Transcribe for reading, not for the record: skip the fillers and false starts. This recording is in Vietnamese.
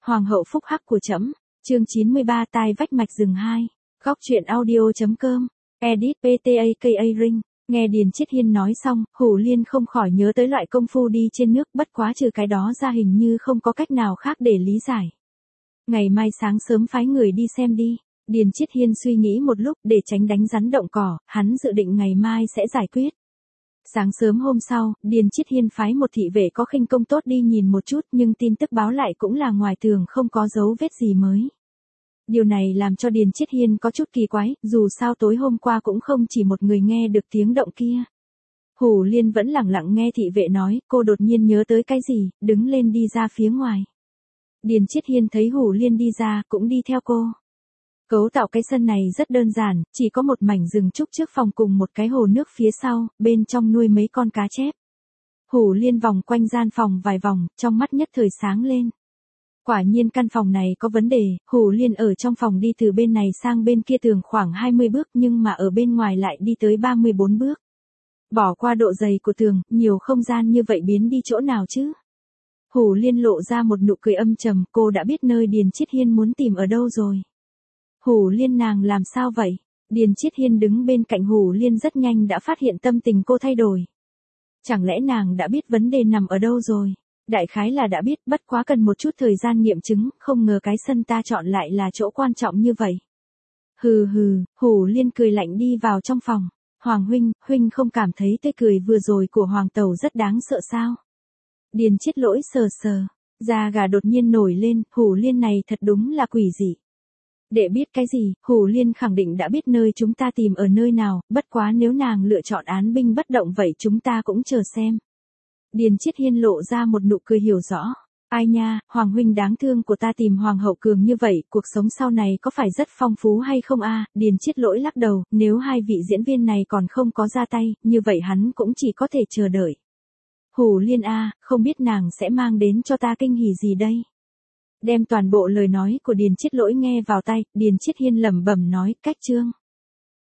Hoàng hậu phúc hắc của trẫm. Chương 93 tai vách mạch rừng 2. Góc truyện audio.com. Edit PTAKA Ring. Nghe Điền Chiết Hiên nói xong, Hủ Liên không khỏi nhớ tới loại công phu đi trên nước, bất quá trừ cái đó ra hình như không có cách nào khác để lý giải. Ngày mai sáng sớm phái người đi xem đi. Điền Chiết Hiên suy nghĩ một lúc, để tránh đánh rắn động cỏ, hắn dự định ngày mai sẽ giải quyết. Sáng sớm hôm sau, Điền Chiết Hiên phái một thị vệ có khinh công tốt đi nhìn một chút, nhưng tin tức báo lại cũng là ngoài tường không có dấu vết gì mới. Điều này làm cho Điền Chiết Hiên có chút kỳ quái, dù sao tối hôm qua cũng không chỉ một người nghe được tiếng động kia. Hủ Liên vẫn lẳng lặng nghe thị vệ nói, cô đột nhiên nhớ tới cái gì, đứng lên đi ra phía ngoài. Điền Chiết Hiên thấy Hủ Liên đi ra, cũng đi theo cô. Cấu tạo cái sân này rất đơn giản, chỉ có một mảnh rừng trúc trước phòng cùng một cái hồ nước phía sau, bên trong nuôi mấy con cá chép. Hủ Liên vòng quanh gian phòng vài vòng, trong mắt nhất thời sáng lên. Quả nhiên căn phòng này có vấn đề, Hủ Liên ở trong phòng đi từ bên này sang bên kia tường khoảng 20 bước nhưng mà ở bên ngoài lại đi tới 34 bước. Bỏ qua độ dày của tường, nhiều không gian như vậy biến đi chỗ nào chứ? Hủ Liên lộ ra một nụ cười âm trầm, cô đã biết nơi Điền Chiết Hiên muốn tìm ở đâu rồi. Hủ Liên nàng làm sao vậy? Điền Chiết Hiên đứng bên cạnh Hủ Liên rất nhanh đã phát hiện tâm tình cô thay đổi. Chẳng lẽ nàng đã biết vấn đề nằm ở đâu rồi? Đại khái là đã biết, bất quá cần một chút thời gian nghiệm chứng, không ngờ cái sân ta chọn lại là chỗ quan trọng như vậy. Hừ hừ, Hủ Liên cười lạnh đi vào trong phòng. Hoàng huynh không cảm thấy tươi cười vừa rồi của Hoàng tẩu rất đáng sợ sao? Điền Chiết Lỗi sờ, da gà đột nhiên nổi lên, Hủ Liên này thật đúng là quỷ dị. Để biết cái gì, Hủ Liên khẳng định đã biết nơi chúng ta tìm ở nơi nào, bất quá nếu nàng lựa chọn án binh bất động vậy chúng ta cũng chờ xem. Điền Chiết Hiên lộ ra một nụ cười hiểu rõ. Ai nha, Hoàng huynh đáng thương của ta tìm Hoàng hậu cường như vậy, cuộc sống sau này có phải rất phong phú hay không a? Điền Chiết Lỗi lắc đầu, nếu hai vị diễn viên này còn không có ra tay, như vậy hắn cũng chỉ có thể chờ đợi. Hủ Liên a, không biết nàng sẽ mang đến cho ta kinh hỉ gì đây? Đem toàn bộ lời nói của Điền Chiết Lỗi nghe vào tay, Điền Chiết Hiên lẩm bẩm nói, cách chương.